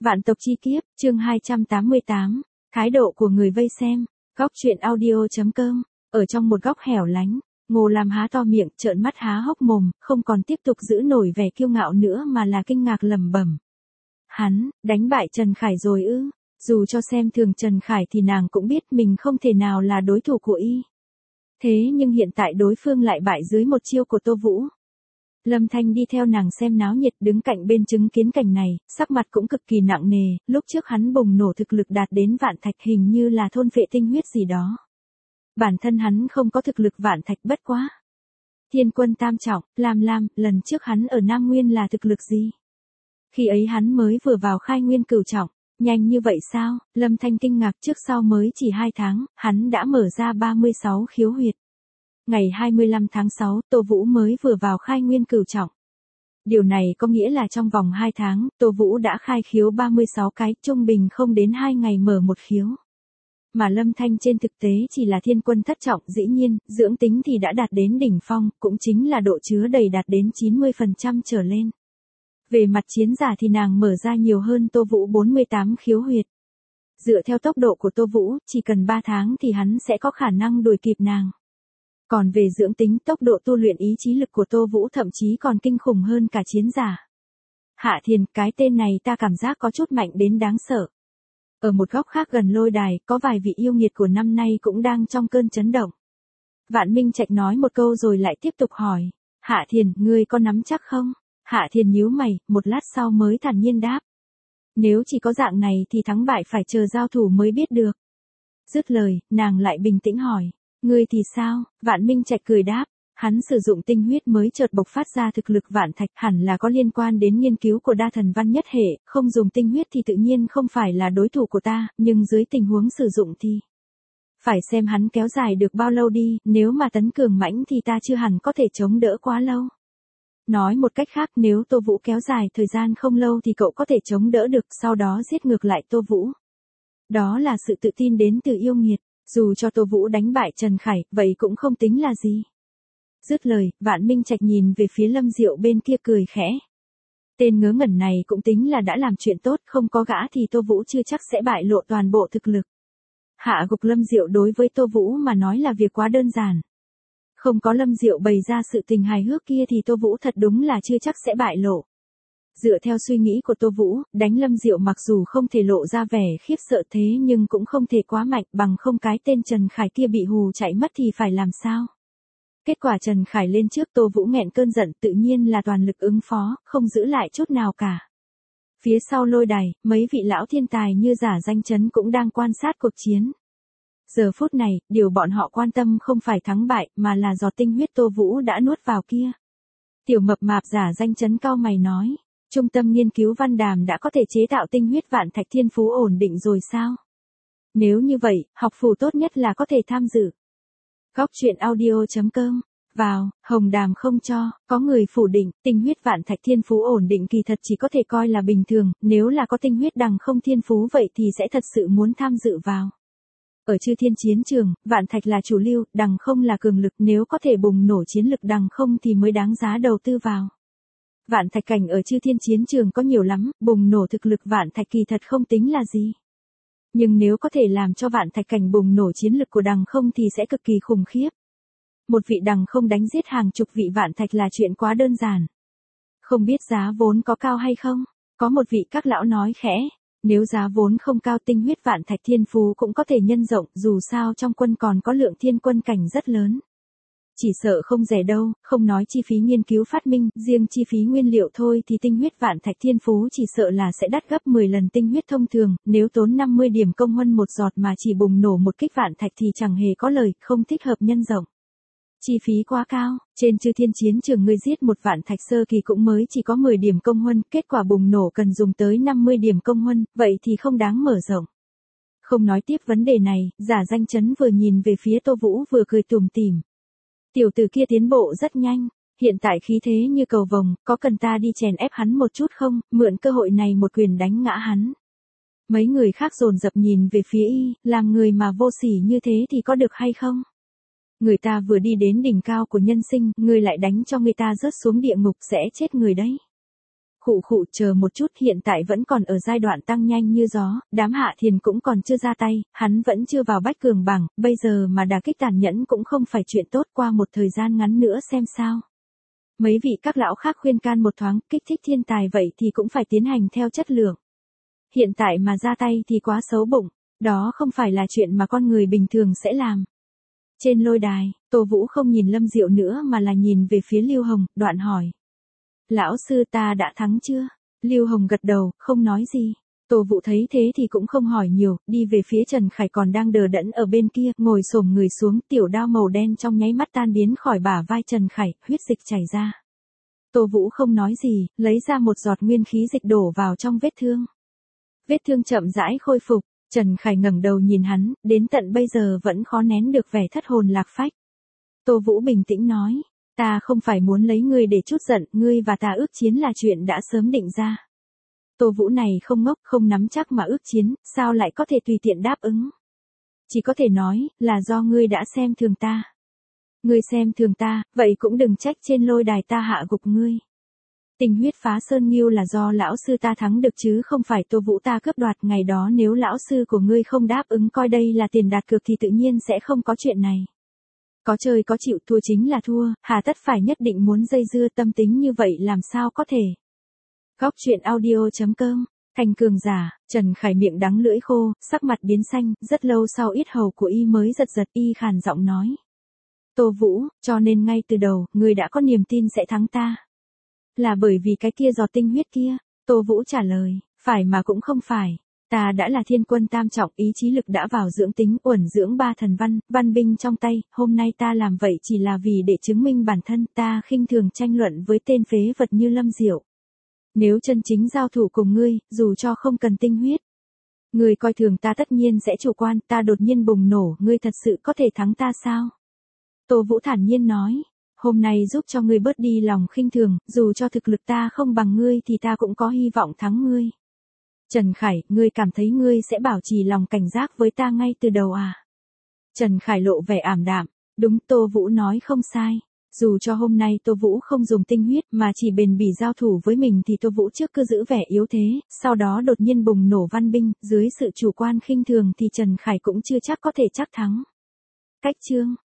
Vạn tộc chi kiếp, chương 288, thái độ của người vây xem, góc truyện audio.com, ở trong một góc hẻo lánh, Ngô Lam há to miệng, trợn mắt há hốc mồm, không còn tiếp tục giữ nổi vẻ kiêu ngạo nữa mà là kinh ngạc lẩm bẩm. Hắn, đánh bại Trần Khải rồi ư? Dù cho xem thường Trần Khải thì nàng cũng biết mình không thể nào là đối thủ của y. Thế nhưng hiện tại đối phương lại bại dưới một chiêu của Tô Vũ. Lâm Thanh đi theo nàng xem náo nhiệt, đứng cạnh bên chứng kiến cảnh này, sắc mặt cũng cực kỳ nặng nề, lúc trước hắn bùng nổ thực lực đạt đến vạn thạch, hình như là thôn phệ tinh huyết gì đó. Bản thân hắn không có thực lực vạn thạch, bất quá. Thiên quân tam trọng, Lam, lần trước hắn ở Nam Nguyên là thực lực gì? Khi ấy hắn mới vừa vào khai nguyên cửu trọng, nhanh như vậy sao? Lâm Thanh kinh ngạc, trước sau mới chỉ 2 tháng, hắn đã mở ra 36 khiếu huyệt. Ngày 25 tháng 6, Tô Vũ mới vừa vào khai nguyên cửu trọng. Điều này có nghĩa là trong vòng 2 tháng, Tô Vũ đã khai khiếu 36 cái, trung bình không đến 2 ngày mở một khiếu. Mà Lâm Thanh trên thực tế chỉ là thiên quân thất trọng, dĩ nhiên, dưỡng tính thì đã đạt đến đỉnh phong, cũng chính là độ chứa đầy đạt đến 90% trở lên. Về mặt chiến giả thì nàng mở ra nhiều hơn Tô Vũ 48 khiếu huyệt. Dựa theo tốc độ của Tô Vũ, chỉ cần 3 tháng thì hắn sẽ có khả năng đuổi kịp nàng. Còn về dưỡng tính, tốc độ tu luyện ý chí lực của Tô Vũ thậm chí còn kinh khủng hơn cả chiến giả. Hạ Thiền, cái tên này ta cảm giác có chút mạnh đến đáng sợ. Ở một góc khác gần lôi đài, có vài vị yêu nghiệt của năm nay cũng đang trong cơn chấn động. Vạn Minh Trạch nói một câu rồi lại tiếp tục hỏi. Hạ Thiền, ngươi có nắm chắc không? Hạ Thiền nhíu mày, một lát sau mới thản nhiên đáp. Nếu chỉ có dạng này thì thắng bại phải chờ giao thủ mới biết được. Dứt lời, nàng lại bình tĩnh hỏi. Ngươi thì sao? Vạn Minh Trạch cười đáp. Hắn sử dụng tinh huyết mới chợt bộc phát ra thực lực vạn thạch, hẳn là có liên quan đến nghiên cứu của đa thần văn nhất hệ, không dùng tinh huyết thì tự nhiên không phải là đối thủ của ta, nhưng dưới tình huống sử dụng thì phải xem hắn kéo dài được bao lâu đi, nếu mà tấn cường mãnh thì ta chưa hẳn có thể chống đỡ quá lâu. Nói một cách khác, nếu Tô Vũ kéo dài thời gian không lâu thì cậu có thể chống đỡ được, sau đó giết ngược lại Tô Vũ. Đó là sự tự tin đến từ yêu nghiệt, dù cho Tô Vũ đánh bại Trần Khải, vậy cũng không tính là gì. Dứt lời, Vạn Minh Trạch nhìn về phía Lâm Diệu bên kia cười khẽ. Tên ngớ ngẩn này cũng tính là đã làm chuyện tốt, không có gã thì Tô Vũ chưa chắc sẽ bại lộ toàn bộ thực lực. Hạ gục Lâm Diệu đối với Tô Vũ mà nói là việc quá đơn giản. Không có Lâm Diệu bày ra sự tình hài hước kia thì Tô Vũ thật đúng là chưa chắc sẽ bại lộ. Dựa theo suy nghĩ của Tô Vũ, đánh Lâm Diệu mặc dù không thể lộ ra vẻ khiếp sợ thế nhưng cũng không thể quá mạnh, bằng không cái tên Trần Khải kia bị hù chạy mất thì phải làm sao? Kết quả Trần Khải lên trước, Tô Vũ nghẹn cơn giận, tự nhiên là toàn lực ứng phó, không giữ lại chút nào cả. Phía sau lôi đài, mấy vị lão thiên tài như Giả Danh Chấn cũng đang quan sát cuộc chiến. Giờ phút này, điều bọn họ quan tâm không phải thắng bại, mà là giọt tinh huyết Tô Vũ đã nuốt vào kia. Tiểu mập mạp Giả Danh Chấn cau mày nói, trung tâm nghiên cứu Văn Đàm đã có thể chế tạo tinh huyết vạn thạch thiên phú ổn định rồi sao? Nếu như vậy, học phủ tốt nhất là có thể tham dự. Góc truyện audio.com, vào, Hồng Đàm không cho, có người phủ định, tinh huyết vạn thạch thiên phú ổn định kỳ thật chỉ có thể coi là bình thường, nếu là có tinh huyết đằng không thiên phú vậy thì sẽ thật sự muốn tham dự vào. Ở Chư Thiên chiến trường, vạn thạch là chủ lưu, đằng không là cường lực, nếu có thể bùng nổ chiến lực đằng không thì mới đáng giá đầu tư vào. Vạn thạch cảnh ở Chư Thiên chiến trường có nhiều lắm, bùng nổ thực lực vạn thạch kỳ thật không tính là gì. Nhưng nếu có thể làm cho vạn thạch cảnh bùng nổ chiến lực của đằng không thì sẽ cực kỳ khủng khiếp. Một vị đằng không đánh giết hàng chục vị vạn thạch là chuyện quá đơn giản. Không biết giá vốn có cao hay không? Có một vị các lão nói khẽ. Nếu giá vốn không cao, tinh huyết vạn thạch thiên phú cũng có thể nhân rộng, dù sao trong quân còn có lượng thiên quân cảnh rất lớn. Chỉ sợ không rẻ đâu, không nói chi phí nghiên cứu phát minh, riêng chi phí nguyên liệu thôi thì tinh huyết vạn thạch thiên phú chỉ sợ là sẽ đắt gấp 10 lần tinh huyết thông thường, nếu tốn 50 điểm công huân một giọt mà chỉ bùng nổ một kích vạn thạch thì chẳng hề có lời, không thích hợp nhân rộng. Chi phí quá cao, trên Chư Thiên chiến trường người giết một vạn thạch sơ kỳ cũng mới chỉ có 10 điểm công huân, kết quả bùng nổ cần dùng tới 50 điểm công huân, vậy thì không đáng mở rộng. Không nói tiếp vấn đề này, Giả Danh Chấn vừa nhìn về phía Tô Vũ vừa cười tủm tỉm. Tiểu tử kia tiến bộ rất nhanh, hiện tại khí thế như cầu vồng, có cần ta đi chèn ép hắn một chút không, mượn cơ hội này một quyền đánh ngã hắn. Mấy người khác dồn dập nhìn về phía y, làm người mà vô sỉ như thế thì có được hay không? Người ta vừa đi đến đỉnh cao của nhân sinh, người lại đánh cho người ta rớt xuống địa ngục sẽ chết người đấy. Khụ khụ, chờ một chút, hiện tại vẫn còn ở giai đoạn tăng nhanh như gió, đám Hạ Thiền cũng còn chưa ra tay, hắn vẫn chưa vào bách cường bảng, bây giờ mà đả kích tàn nhẫn cũng không phải chuyện tốt, qua một thời gian ngắn nữa xem sao. Mấy vị các lão khác khuyên can một thoáng, kích thích thiên tài vậy thì cũng phải tiến hành theo chất lượng. Hiện tại mà ra tay thì quá xấu bụng, đó không phải là chuyện mà con người bình thường sẽ làm. Trên lôi đài, Tô Vũ không nhìn Lâm Diệu nữa mà là nhìn về phía Lưu Hồng, đoạn hỏi. Lão sư, ta đã thắng chưa? Lưu Hồng gật đầu, không nói gì. Tô Vũ thấy thế thì cũng không hỏi nhiều, đi về phía Trần Khải còn đang đờ đẫn ở bên kia, ngồi xổm người xuống, tiểu đao màu đen trong nháy mắt tan biến khỏi bả vai Trần Khải, huyết dịch chảy ra. Tô Vũ không nói gì, lấy ra một giọt nguyên khí dịch đổ vào trong vết thương. Vết thương chậm rãi khôi phục, Trần Khải ngẩng đầu nhìn hắn, đến tận bây giờ vẫn khó nén được vẻ thất hồn lạc phách. Tô Vũ bình tĩnh nói, ta không phải muốn lấy ngươi để chút giận, ngươi và ta ước chiến là chuyện đã sớm định ra. Tô Vũ này không ngốc, không nắm chắc mà ước chiến, sao lại có thể tùy tiện đáp ứng. Chỉ có thể nói, là do ngươi đã xem thường ta. Ngươi xem thường ta, vậy cũng đừng trách trên lôi đài ta hạ gục ngươi. Tình huyết phá sơn nghiêu là do lão sư ta thắng được chứ không phải Tô Vũ ta cướp đoạt, ngày đó nếu lão sư của ngươi không đáp ứng coi đây là tiền đặt cược thì tự nhiên sẽ không có chuyện này. Có chơi có chịu, thua chính là thua, hà tất phải nhất định muốn dây dưa, tâm tính như vậy làm sao có thể. Góc truyện audio.com, thành cường giả, Trần Khải miệng đắng lưỡi khô, sắc mặt biến xanh, rất lâu sau yết hầu của y mới giật giật, y khàn giọng nói. Tô Vũ, cho nên ngay từ đầu, ngươi đã có niềm tin sẽ thắng ta. Là bởi vì cái kia giọt tinh huyết kia, Tô Vũ trả lời, phải mà cũng không phải. Ta đã là thiên quân tam trọng, ý chí lực đã vào dưỡng tính, uẩn dưỡng ba thần văn, văn binh trong tay, hôm nay ta làm vậy chỉ là vì để chứng minh bản thân, ta khinh thường tranh luận với tên phế vật như Lâm Diệu. Nếu chân chính giao thủ cùng ngươi, dù cho không cần tinh huyết, ngươi coi thường ta tất nhiên sẽ chủ quan, ta đột nhiên bùng nổ, ngươi thật sự có thể thắng ta sao? Tô Vũ thản nhiên nói, hôm nay giúp cho ngươi bớt đi lòng khinh thường, dù cho thực lực ta không bằng ngươi thì ta cũng có hy vọng thắng ngươi. Trần Khải, ngươi cảm thấy ngươi sẽ bảo trì lòng cảnh giác với ta ngay từ đầu à? Trần Khải lộ vẻ ảm đạm, đúng, Tô Vũ nói không sai. Dù cho hôm nay Tô Vũ không dùng tinh huyết mà chỉ bền bỉ giao thủ với mình thì Tô Vũ trước cứ giữ vẻ yếu thế, sau đó đột nhiên bùng nổ văn binh, dưới sự chủ quan khinh thường thì Trần Khải cũng chưa chắc có thể chắc thắng. Cách chương